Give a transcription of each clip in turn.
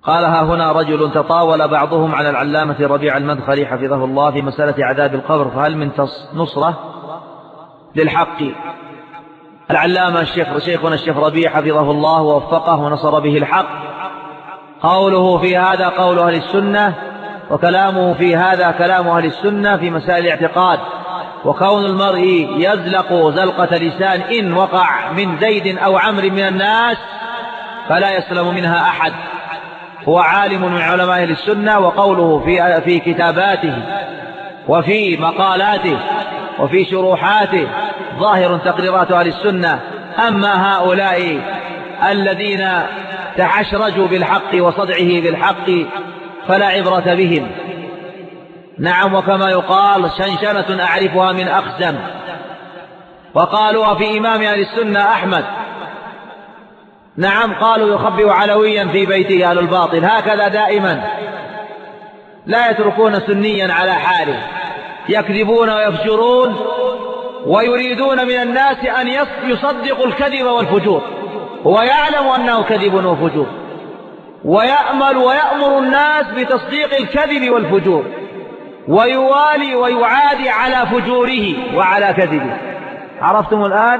قال: ها هنا رجل تطاول بعضهم على العلامة ربيع المدخلي حفظه الله في مسألة عذاب القبر، فهل من نصرة للحق؟ العلامة شيخنا الشيخ ربيع حفظه الله ووفقه ونصر به الحق، قوله في هذا قول أهل السنة، وكلامه في هذا كلام أهل السنة في مسائل الاعتقاد. وكون المرء يزلق زلقة لسان إن وقع من زيد أو عمرو من الناس فلا يسلم منها أحد. هو عالم من علماء أهل السنة، وقوله في كتاباته وفي مقالاته وفي شروحاته ظاهر تقريرات أهل السنة. أما هؤلاء الذين تحشرجوا بالحق وصدعه بالحق فلا عبرة بهم. نعم، وكما يقال: شنشنة أعرفها من أخزم. وقالوا في إمام أهل السنة أحمد، نعم، قالوا: يخبئ علويا في بيته أهل الباطل. هكذا دائما لا يتركون سنيا على حاله، يكذبون ويفجرون ويريدون من الناس أن يصدقوا الكذب والفجور، ويعلم أنه كذب وفجور، ويأمر الناس بتصديق الكذب والفجور، ويوالي ويعادي على فجوره وعلى كذبه. عرفتم الآن؟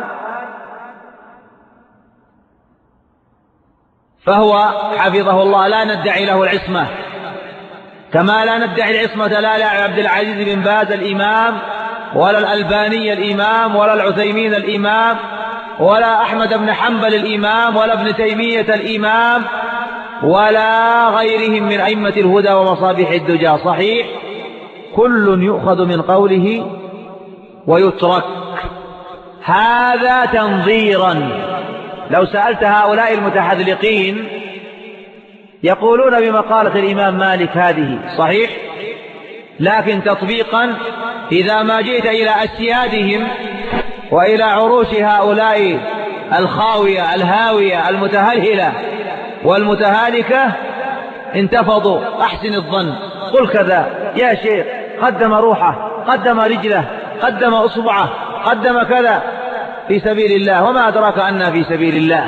فهو حفظه الله لا ندعي له العصمة، كما لا ندعي العصمة لا لعبد العزيز بن باز الإمام، ولا الألباني الإمام، ولا العثيمين الإمام، ولا أحمد بن حنبل الإمام، ولا ابن تيمية الإمام، ولا غيرهم من أئمة الهدى ومصابيح الدجى. صحيح، كل يؤخذ من قوله ويترك. هذا تنظيرا. لو سألت هؤلاء المتحذلقين يقولون بمقالة الإمام مالك هذه صحيح، لكن تطبيقا إذا ما جئت إلى أسيادهم وإلى عروش هؤلاء الخاوية الهاوية المتهلهلة والمتهالكة انتفضوا. أحسن الظن، قل كذا يا شيخ، قدم روحه، قدم رجله، قدم أصبعه، قدم كذا في سبيل الله، وما أدراك أنها في سبيل الله،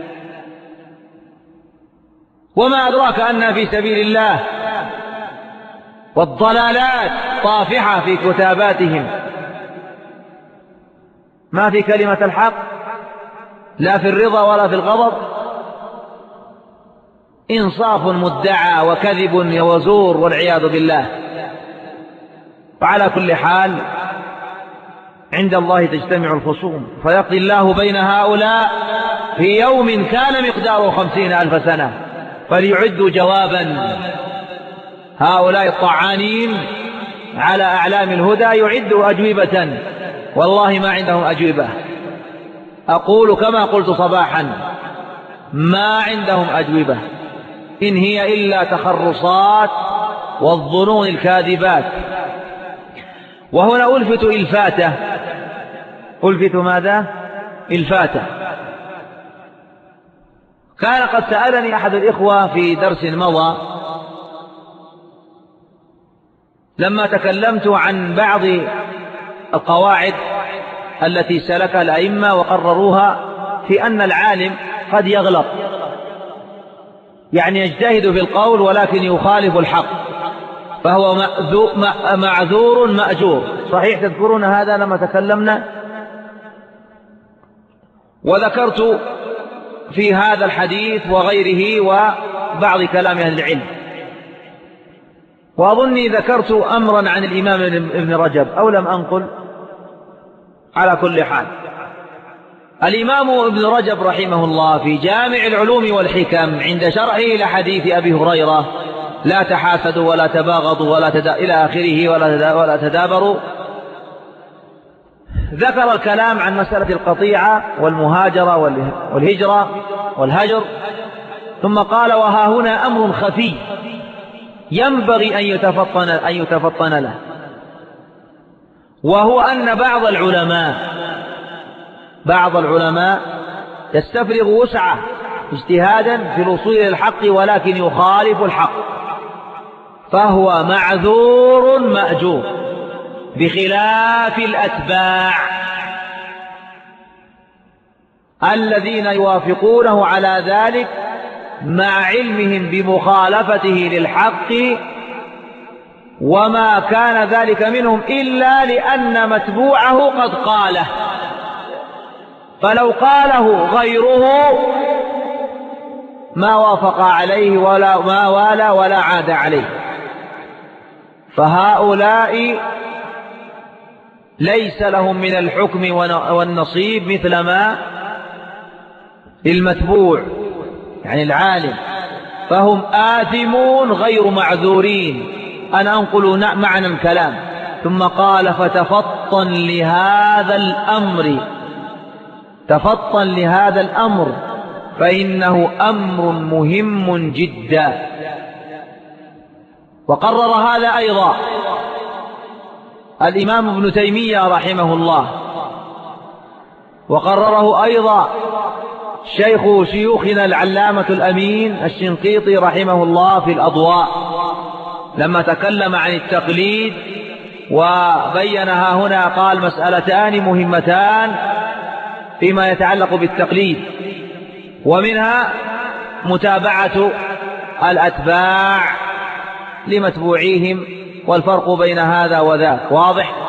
وما أدراك أنها في سبيل الله. والضلالات طافحة في كتاباتهم، ما في كلمة الحق لا في الرضا ولا في الغضب، إنصاف مدعى وكذب وزور والعياذ بالله. وعلى كل حال عند الله تجتمع الخصوم فيقضي الله بين هؤلاء في يوم كان مقداره 50,000 سنة، فليعدوا جوابا. هؤلاء الطعانين على أعلام الهدى يعدوا أجوبة، والله ما عندهم أجوبة. أقول كما قلت صباحا: ما عندهم أجوبة، إن هي إلا تخرصات والظنون الكاذبات. وهنا ألفت إلفاتة. ألفت ماذا؟ إلفاتة. كان قد سألني أحد الإخوة في درس مضى لما تكلمت عن بعض القواعد التي سلكها الأئمة وقرروها في أن العالم قد يغلط، يعني يجتهد في القول ولكن يخالف الحق، فهو معذور مأجور. صحيح تذكرون هذا لما تكلمنا؟ وذكرت في هذا الحديث وغيره وبعض كلام أهل العلم. وأظني ذكرت أمرا عن الإمام ابن رجب أو لم أنقل. على كل حال الإمام ابن رجب رحمه الله في جامع العلوم والحكم عند شرحه لحديث أبي هريرة: لا تحاسدوا ولا تباغضوا ولا إلى آخره ولا تدابروا، ذكر الكلام عن مسألة القطيعة والمهاجرة والهجرة والهجر، ثم قال: وها هنا أمر خفي ينبغي أن يتفطن له، وهو أن بعض العلماء يستفرغ وسعه اجتهادا في الوصول إلى الحق ولكن يخالف الحق، فهو معذور مأجور، بخلاف الأتباع الذين يوافقونه على ذلك مع علمهم بمخالفته للحق، وما كان ذلك منهم إلا لأن متبوعه قد قاله، فلو قاله غيره ما وافق عليه ولا ما والى ولا عاد عليه. فهؤلاء ليس لهم من الحكم والنصيب مثل ما للمتبوع يعني العالم، فهم آثمون غير معذورين. أنا أنقل معنى الكلام. ثم قال فتفطن لهذا الأمر، تفطن لهذا الأمر فإنه أمر مهم جدا. وقرر هذا أيضا الإمام ابن تيمية رحمه الله، وقرره أيضا شيخ شيوخنا العلامة الأمين الشنقيطي رحمه الله في الأضواء لما تكلم عن التقليد وبينها هنا، قال مسألتان مهمتان فيما يتعلق بالتقليد، ومنها متابعة الأتباع لمتبوعيهم والفرق بين هذا وذاك واضح.